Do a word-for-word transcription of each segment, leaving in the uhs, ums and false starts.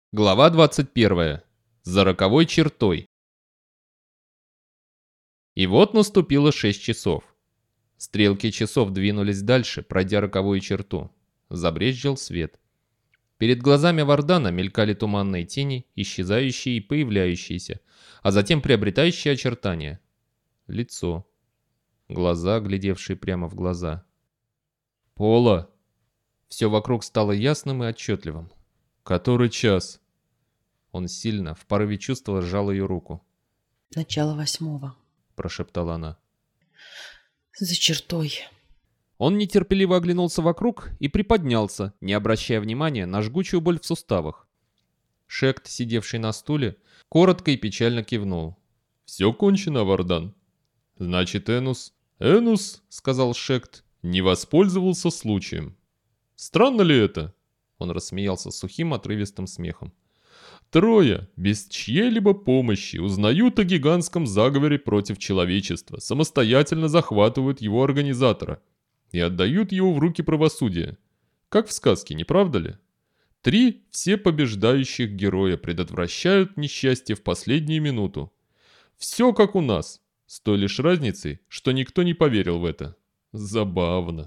Глава двадцать первая. За роковой чертой. И вот наступило шесть часов. Стрелки часов двинулись дальше, пройдя роковую черту. Забрезжил свет. Перед глазами Вардана мелькали туманные тени, исчезающие и появляющиеся, а затем приобретающие очертания. Лицо. Глаза, глядевшие прямо в глаза. Пола. Все вокруг стало ясным и отчетливым. «Который час?» Он сильно, в порыве чувства, сжал ее руку. «Начало восьмого», — прошептала она. «За чертой». Он нетерпеливо оглянулся вокруг и приподнялся, не обращая внимания на жгучую боль в суставах. Шект, сидевший на стуле, коротко и печально кивнул. «Все кончено, Вардан». «Значит, Энус...» «Энус, — сказал Шект, — не воспользовался случаем. Странно ли это?» Он рассмеялся сухим, отрывистым смехом. «Трое, без чьей-либо помощи, узнают о гигантском заговоре против человечества, самостоятельно захватывают его организатора и отдают его в руки правосудия. Как в сказке, не правда ли? Три все побеждающих героя предотвращают несчастье в последнюю минуту. Все как у нас, с той лишь разницей, что никто не поверил в это. Забавно».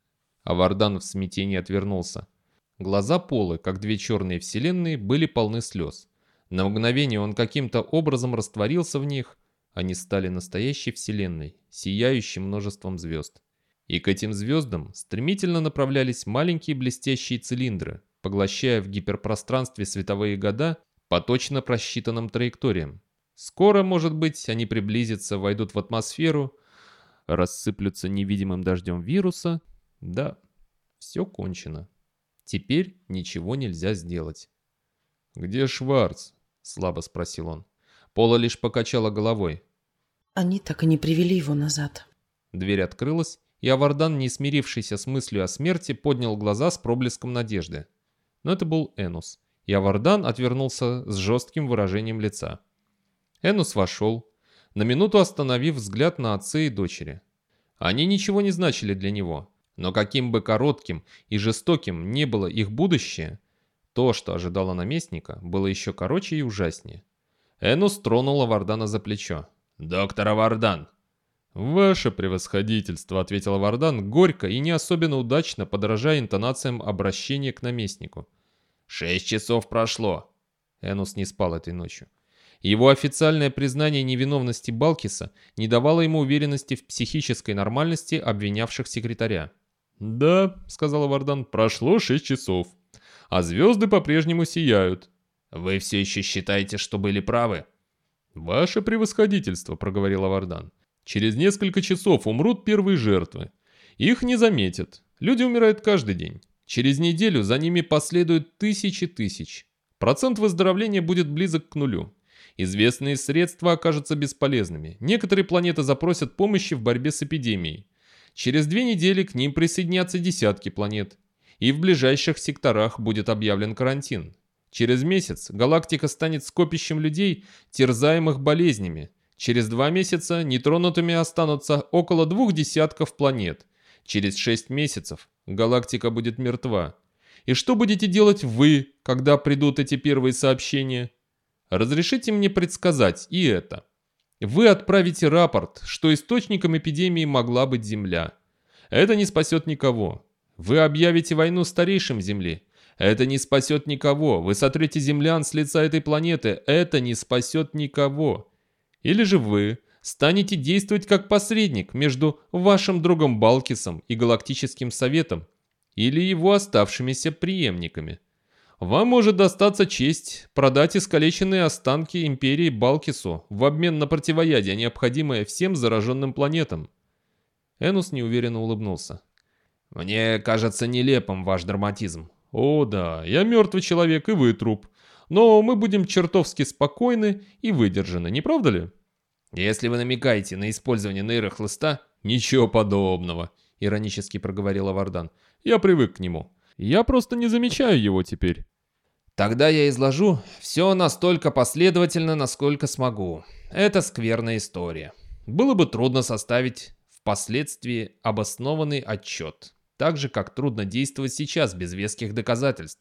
А Вардан в смятении отвернулся. Глаза Полы, как две черные вселенные, были полны слез. На мгновение он каким-то образом растворился в них, они стали настоящей вселенной, сияющей множеством звезд. И к этим звездам стремительно направлялись маленькие блестящие цилиндры, поглощая в гиперпространстве световые года по точно просчитанным траекториям. Скоро, может быть, они приблизятся, войдут в атмосферу, рассыплются невидимым дождем вируса. Да, все кончено. Теперь ничего нельзя сделать. «Где Шварц?» — слабо спросил он. Пола лишь покачала головой. «Они так и не привели его назад». Дверь открылась, и Авардан, не смирившийся с мыслью о смерти, поднял глаза с проблеском надежды. Но это был Энус, и Авардан отвернулся с жестким выражением лица. Энус вошел, на минуту остановив взгляд на отца и дочери. Они ничего не значили для него. Но каким бы коротким и жестоким ни было их будущее, то, что ожидало наместника, было еще короче и ужаснее. Энус тронула Вардана за плечо. «Доктор Авардан!» «Ваше превосходительство», — ответил Вардан, горько и не особенно удачно подражая интонациям обращения к наместнику. «Шесть часов прошло». Энус не спал этой ночью. Его официальное признание невиновности Балкиса не давало ему уверенности в психической нормальности обвинявших секретаря. «Да», — сказал Вардан, — «прошло шесть часов, а звезды по-прежнему сияют». «Вы все еще считаете, что были правы?» «Ваше превосходительство», — проговорил Вардан. «Через несколько часов умрут первые жертвы. Их не заметят. Люди умирают каждый день. Через неделю за ними последуют тысячи тысяч. Процент выздоровления будет близок к нулю. Известные средства окажутся бесполезными. Некоторые планеты запросят помощи в борьбе с эпидемией. Через две недели к ним присоединятся десятки планет, и в ближайших секторах будет объявлен карантин. Через месяц галактика станет скопищем людей, терзаемых болезнями. Через два месяца нетронутыми останутся около двух десятков планет. Через шесть месяцев галактика будет мертва. И что будете делать вы, когда придут эти первые сообщения? Разрешите мне предсказать и это. Вы отправите рапорт, что источником эпидемии могла быть Земля. Это не спасет никого. Вы объявите войну старейшим Земли. Это не спасет никого. Вы сотрете землян с лица этой планеты. Это не спасет никого. Или же вы станете действовать как посредник между вашим другом Балкисом и Галактическим Советом, или его оставшимися преемниками. Вам может достаться честь продать искалеченные останки империи Балкису в обмен на противоядие, необходимое всем зараженным планетам. Энус неуверенно улыбнулся. «Мне кажется нелепым ваш драматизм». «О да, я мертвый человек и вы труп. Но мы будем чертовски спокойны и выдержаны, не правда ли?» «Если вы намекаете на использование нейрохлыста...» «Ничего подобного», — иронически проговорил Авардан. «Я привык к нему. Я просто не замечаю его теперь». «Тогда я изложу все настолько последовательно, насколько смогу. Это скверная история. Было бы трудно составить впоследствии обоснованный отчет, так же, как трудно действовать сейчас без веских доказательств.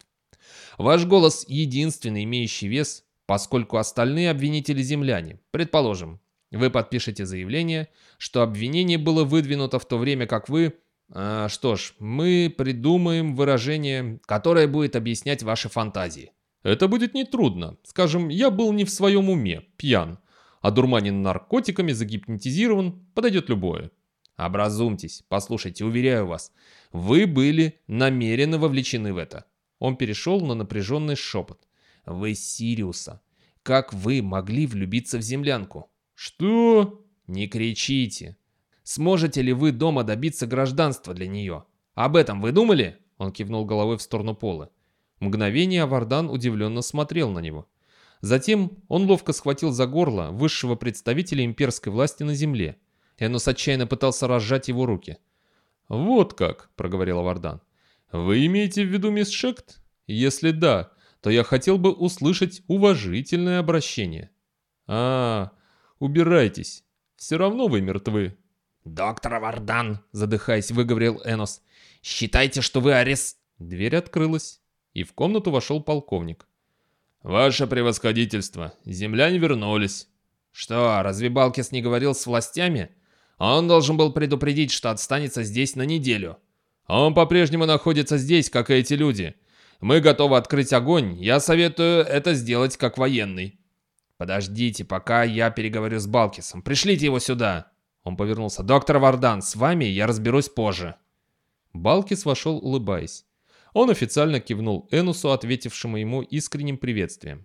Ваш голос единственный имеющий вес, поскольку остальные обвинители земляне. Предположим, вы подпишете заявление, что обвинение было выдвинуто в то время, как вы... А, что ж, мы придумаем выражение, которое будет объяснять ваши фантазии. Это будет нетрудно. Скажем, я был не в своем уме, пьян, одурманен наркотиками, загипнотизирован, подойдет любое. Образумьтесь, послушайте, уверяю вас, вы были намеренно вовлечены в это. Он перешел на напряженный шепот. Вы с Сириуса. Как вы могли влюбиться в землянку? Что? Не кричите. Сможете ли вы дома добиться гражданства для нее? Об этом вы думали? Он кивнул головой в сторону Пола. Мгновение Авардан удивленно смотрел на него. Затем он ловко схватил за горло высшего представителя имперской власти на земле. Энос отчаянно пытался разжать его руки. «Вот как», — проговорил Авардан. «Вы имеете в виду мисс Шект? Если да, то я хотел бы услышать уважительное обращение». «А, убирайтесь. Все равно вы мертвы». «Доктор Авардан», — задыхаясь, выговорил Энос, — «считайте, что вы арест...» Дверь открылась, и в комнату вошел полковник. «Ваше превосходительство, земляне вернулись». «Что, разве Балкис не говорил с властями? Он должен был предупредить, что останется здесь на неделю. Он по-прежнему находится здесь, как и эти люди. Мы готовы открыть огонь, я советую это сделать как военный». «Подождите, пока я переговорю с Балкисом. Пришлите его сюда». Он повернулся. «Доктор Вардан, с вами я разберусь позже». Балкис вошел, улыбаясь. Он официально кивнул Энусу, ответившему ему искренним приветствием.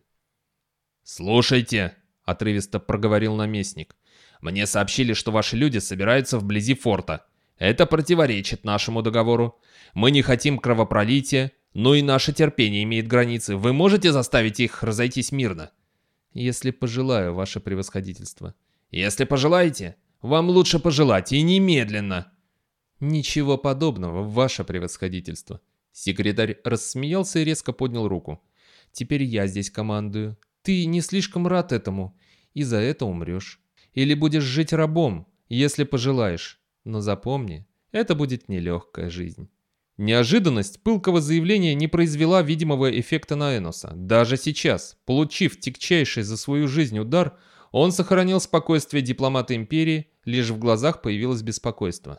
«Слушайте», — отрывисто проговорил наместник. «Мне сообщили, что ваши люди собираются вблизи форта. Это противоречит нашему договору. Мы не хотим кровопролития, но и наше терпение имеет границы. Вы можете заставить их разойтись мирно?» «Если пожелаю, ваше превосходительство». «Если пожелаете, вам лучше пожелать, и немедленно». «Ничего подобного, ваше превосходительство». Секретарь рассмеялся и резко поднял руку. «Теперь я здесь командую. Ты не слишком рад этому, и за это умрешь. Или будешь жить рабом, если пожелаешь. Но запомни, это будет нелегкая жизнь». Неожиданность пылкого заявления не произвела видимого эффекта на Эноса. Даже сейчас, получив тягчайший за свою жизнь удар, он сохранил спокойствие дипломата империи, лишь в глазах появилось беспокойство.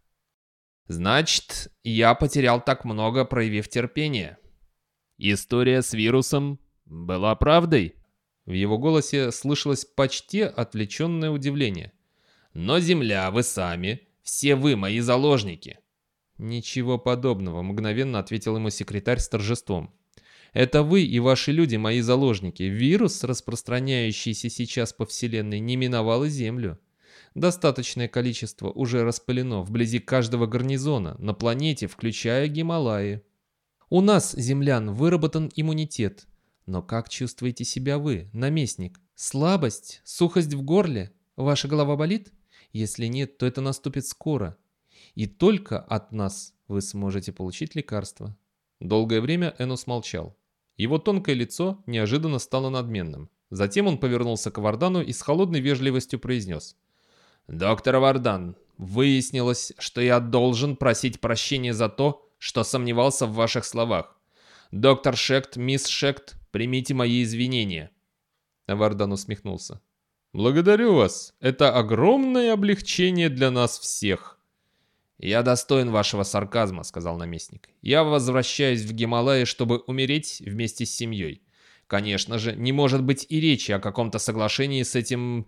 «Значит, я потерял так много, проявив терпение. История с вирусом была правдой?» В его голосе слышалось почти отвлеченное удивление. «Но Земля, вы сами, все вы мои заложники». «Ничего подобного», — мгновенно ответил ему секретарь с торжеством. «Это вы и ваши люди мои заложники. Вирус, распространяющийся сейчас по Вселенной, не миновал и Землю. Достаточное количество уже распылено вблизи каждого гарнизона на планете, включая Гималаи. У нас, землян, выработан иммунитет. Но как чувствуете себя вы, наместник? Слабость? Сухость в горле? Ваша голова болит? Если нет, то это наступит скоро. И только от нас вы сможете получить лекарство». Долгое время Энос молчал. Его тонкое лицо неожиданно стало надменным. Затем он повернулся к Вардану и с холодной вежливостью произнес: «Доктор Вардан, выяснилось, что я должен просить прощения за то, что сомневался в ваших словах. Доктор Шект, мисс Шект, примите мои извинения». Вардан усмехнулся. «Благодарю вас. Это огромное облегчение для нас всех». «Я достоин вашего сарказма», — сказал наместник. «Я возвращаюсь в Гималаи, чтобы умереть вместе с семьей. Конечно же, не может быть и речи о каком-то соглашении с этим...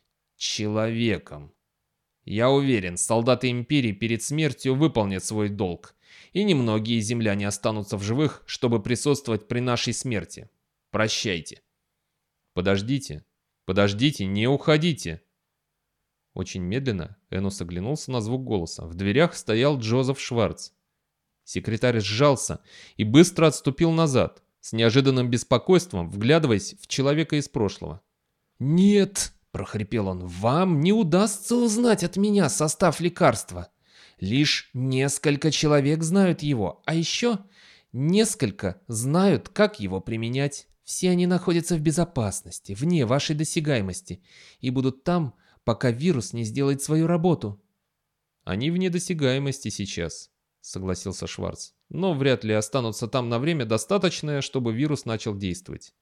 человеком. Я уверен, солдаты Империи перед смертью выполнят свой долг, и немногие земляне останутся в живых, чтобы присутствовать при нашей смерти. Прощайте». «Подождите, подождите, не уходите». Очень медленно Энос оглянулся на звук голоса. В дверях стоял Джозеф Шварц. Секретарь сжался и быстро отступил назад, с неожиданным беспокойством вглядываясь в человека из прошлого. «Нет», — прохрипел он, — «вам не удастся узнать от меня состав лекарства. Лишь несколько человек знают его, а еще несколько знают, как его применять. Все они находятся в безопасности, вне вашей досягаемости, и будут там, пока вирус не сделает свою работу». «Они вне досягаемости сейчас. согласился Шварц. «Но вряд ли останутся там на время достаточное, чтобы вирус начал действовать.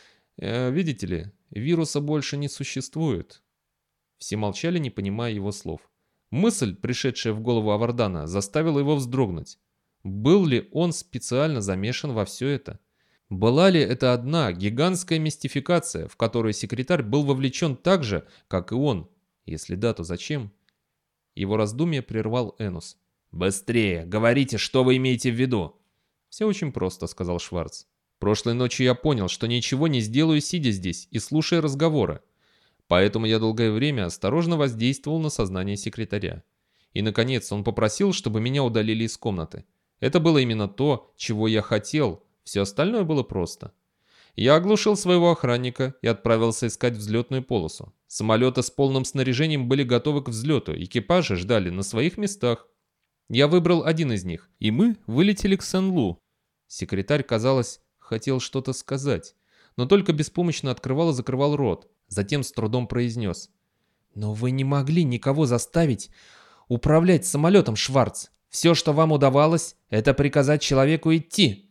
Э, видите ли, вируса больше не существует». Все молчали, не понимая его слов. Мысль, пришедшая в голову Авардана, заставила его вздрогнуть. Был ли он специально замешан во все это? Была ли это одна гигантская мистификация, в которую секретарь был вовлечен так же, как и он? Если да, то зачем? Его раздумье прервал Энус. «Быстрее! Говорите, что вы имеете в виду!» «Все очень просто», — сказал Шварц. «Прошлой ночью я понял, что ничего не сделаю, сидя здесь и слушая разговоры. Поэтому я долгое время осторожно воздействовал на сознание секретаря. И, наконец, он попросил, чтобы меня удалили из комнаты. Это было именно то, чего я хотел, все остальное было просто. Я оглушил своего охранника и отправился искать взлетную полосу. Самолеты с полным снаряжением были готовы к взлету, экипажи ждали на своих местах. Я выбрал один из них, и мы вылетели к Сен-Лу. Секретарь, казалось, хотел что-то сказать, но только беспомощно открывал и закрывал рот. Затем с трудом произнес. «Но вы не могли никого заставить управлять самолетом, Шварц. Все, что вам удавалось, это приказать человеку идти».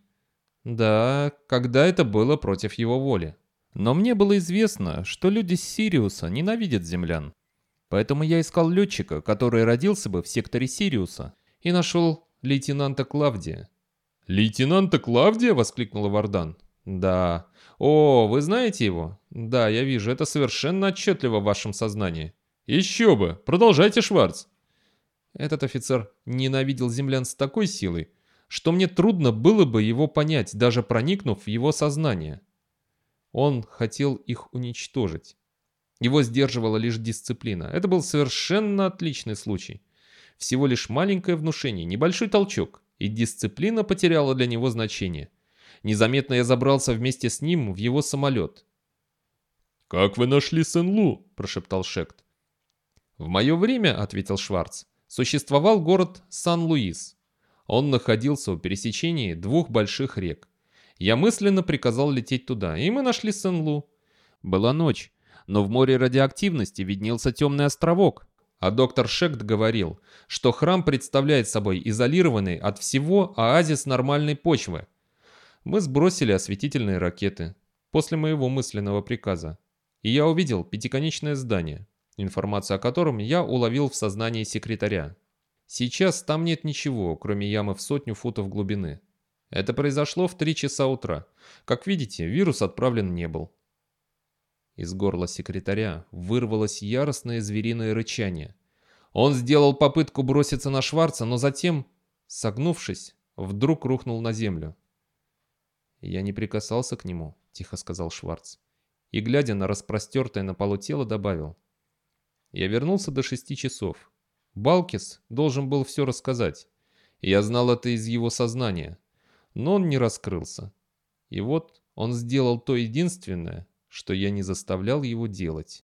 «Да, когда это было против его воли. Но мне было известно, что люди с Сириуса ненавидят землян. Поэтому я искал летчика, который родился бы в секторе Сириуса, и нашел лейтенанта Клавдия». «Лейтенанта Клавдия?» — воскликнул Вардан. «Да. О, вы знаете его?» «Да, я вижу, это совершенно отчетливо в вашем сознании». «Еще бы! Продолжайте, Шварц!» Этот офицер ненавидел землян с такой силой, что мне трудно было бы его понять, даже проникнув в его сознание. Он хотел их уничтожить. Его сдерживала лишь дисциплина. Это был совершенно отличный случай. Всего лишь маленькое внушение, небольшой толчок, и дисциплина потеряла для него значение. Незаметно я забрался вместе с ним в его самолет. «Как вы нашли Сен-Лу?» – прошептал Шект. «В мое время, — ответил Шварц, — существовал город Сан-Луис. Он находился у пересечения двух больших рек. Я мысленно приказал лететь туда, и мы нашли Сен-Лу. Была ночь, но в море радиоактивности виднелся темный островок. А доктор Шект говорил, что храм представляет собой изолированный от всего оазис нормальной почвы. Мы сбросили осветительные ракеты после моего мысленного приказа, и я увидел пятиконечное здание, информацию о котором я уловил в сознании секретаря. Сейчас там нет ничего, кроме ямы в сотню футов глубины. Это произошло в три часа утра. Как видите, вирус отправлен не был». Из горла секретаря вырвалось яростное звериное рычание. Он сделал попытку броситься на Шварца, но затем, согнувшись, вдруг рухнул на землю. «Я не прикасался к нему», — тихо сказал Шварц. И, глядя на распростертое на полу тело, добавил. «Я вернулся до шести часов. Балкис должен был все рассказать. Я знал это из его сознания. Но он не раскрылся. И вот он сделал то единственное, что я не заставлял его делать».